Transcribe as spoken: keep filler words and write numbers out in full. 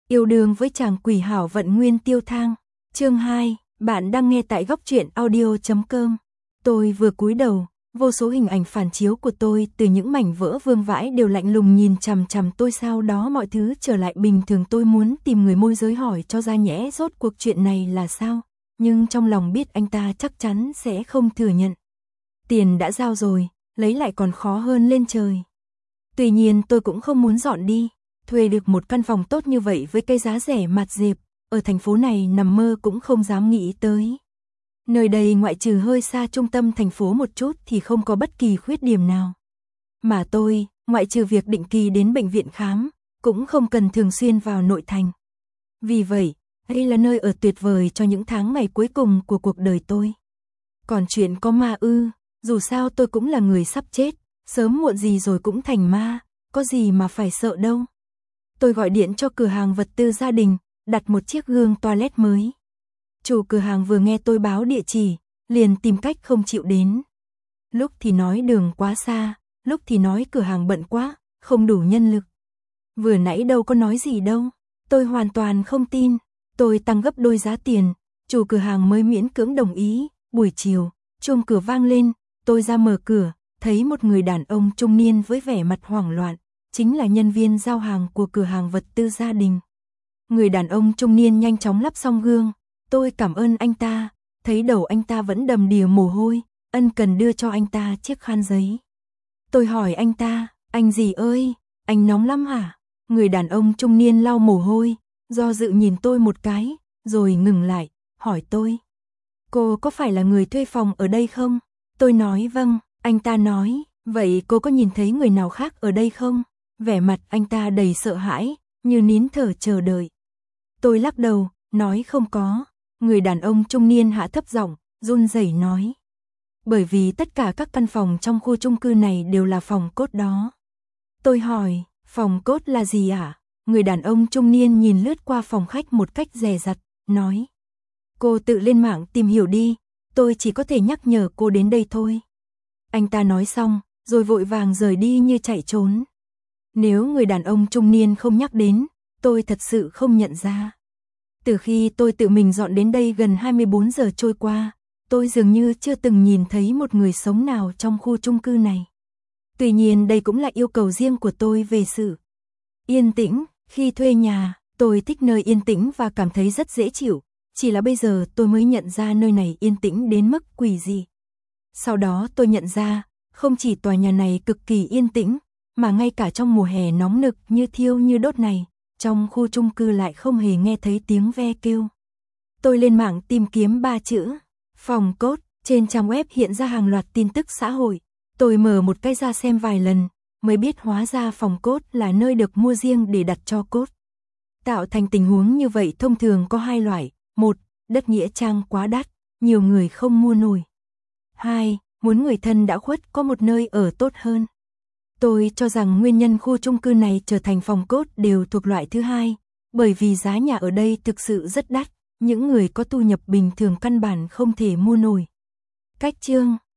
Yêu đương với chàng quỷ hảo vận nguyên tiêu thang. Chương hai, bạn đang nghe tại góc truyện audio chấm com. Tôi vừa cúi đầu, vô số hình ảnh phản chiếu của tôi từ những mảnh vỡ vương vãi đều lạnh lùng nhìn chằm chằm tôi, sau đó mọi thứ trở lại bình thường. Tôi muốn tìm người môi giới hỏi cho ra nhẽ rốt cuộc chuyện này là sao, nhưng trong lòng biết anh ta chắc chắn sẽ không thừa nhận. Tiền đã giao rồi, lấy lại còn khó hơn lên trời. Tuy nhiên tôi cũng không muốn dọn đi. Thuê được một căn phòng tốt như vậy với cái giá rẻ mạt dẹp, ở thành phố này nằm mơ cũng không dám nghĩ tới. Nơi đây ngoại trừ hơi xa trung tâm thành phố một chút thì không có bất kỳ khuyết điểm nào. Mà tôi, ngoại trừ việc định kỳ đến bệnh viện khám, cũng không cần thường xuyên vào nội thành. Vì vậy, đây là nơi ở tuyệt vời cho những tháng ngày cuối cùng của cuộc đời tôi. Còn chuyện có ma ư, dù sao tôi cũng là người sắp chết, sớm muộn gì rồi cũng thành ma, có gì mà phải sợ đâu. Tôi gọi điện cho cửa hàng vật tư gia đình, đặt một chiếc gương toilet mới. Chủ cửa hàng vừa nghe tôi báo địa chỉ, liền tìm cách không chịu đến. Lúc thì nói đường quá xa, lúc thì nói cửa hàng bận quá, không đủ nhân lực. Vừa nãy đâu có nói gì đâu, tôi hoàn toàn không tin. Tôi tăng gấp đôi giá tiền, chủ cửa hàng mới miễn cưỡng đồng ý. Buổi chiều, chuông cửa vang lên, tôi ra mở cửa, thấy một người đàn ông trung niên với vẻ mặt hoảng loạn, chính là nhân viên giao hàng của cửa hàng vật tư gia đình. Người đàn ông trung niên nhanh chóng lắp xong gương, tôi cảm ơn anh ta, thấy đầu anh ta vẫn đầm đìa mồ hôi, ân cần đưa cho anh ta chiếc khăn giấy. Tôi hỏi anh ta, anh gì ơi, anh nóng lắm hả? Người đàn ông trung niên lau mồ hôi, do dự nhìn tôi một cái, rồi ngừng lại, hỏi tôi. Cô có phải là người thuê phòng ở đây không? Tôi nói vâng, anh ta nói, vậy cô có nhìn thấy người nào khác ở đây không? Vẻ mặt anh ta đầy sợ hãi, như nín thở chờ đợi. Tôi lắc đầu, nói không có. Người đàn ông trung niên hạ thấp giọng, run rẩy nói. Bởi vì tất cả các căn phòng trong khu chung cư này đều là phòng cốt đó. Tôi hỏi, phòng cốt là gì ạ? Người đàn ông trung niên nhìn lướt qua phòng khách một cách dè dặt, nói. Cô tự lên mạng tìm hiểu đi, tôi chỉ có thể nhắc nhở cô đến đây thôi. Anh ta nói xong, rồi vội vàng rời đi như chạy trốn. Nếu người đàn ông trung niên không nhắc đến, tôi thật sự không nhận ra. Từ khi tôi tự mình dọn đến đây gần hai mươi bốn giờ trôi qua, tôi dường như chưa từng nhìn thấy một người sống nào trong khu chung cư này. Tuy nhiên đây cũng là yêu cầu riêng của tôi về sự yên tĩnh. Khi thuê nhà, tôi thích nơi yên tĩnh và cảm thấy rất dễ chịu, chỉ là bây giờ tôi mới nhận ra nơi này yên tĩnh đến mức quỷ dị. Sau đó tôi nhận ra, không chỉ tòa nhà này cực kỳ yên tĩnh, mà ngay cả trong mùa hè nóng nực như thiêu như đốt này, trong khu chung cư lại không hề nghe thấy tiếng ve kêu. Tôi lên mạng tìm kiếm ba chữ phòng cốt, trên trang web hiện ra hàng loạt tin tức xã hội. Tôi mở một cái ra xem vài lần, mới biết hóa ra phòng cốt là nơi được mua riêng để đặt cho cốt. Tạo thành tình huống như vậy thông thường có hai loại. Một, đất nghĩa trang quá đắt, nhiều người không mua nổi. Hai, muốn người thân đã khuất có một nơi ở tốt hơn. Tôi cho rằng nguyên nhân khu chung cư này trở thành phòng cốt đều thuộc loại thứ hai, bởi vì giá nhà ở đây thực sự rất đắt, những người có thu nhập bình thường căn bản không thể mua nổi. Cách chương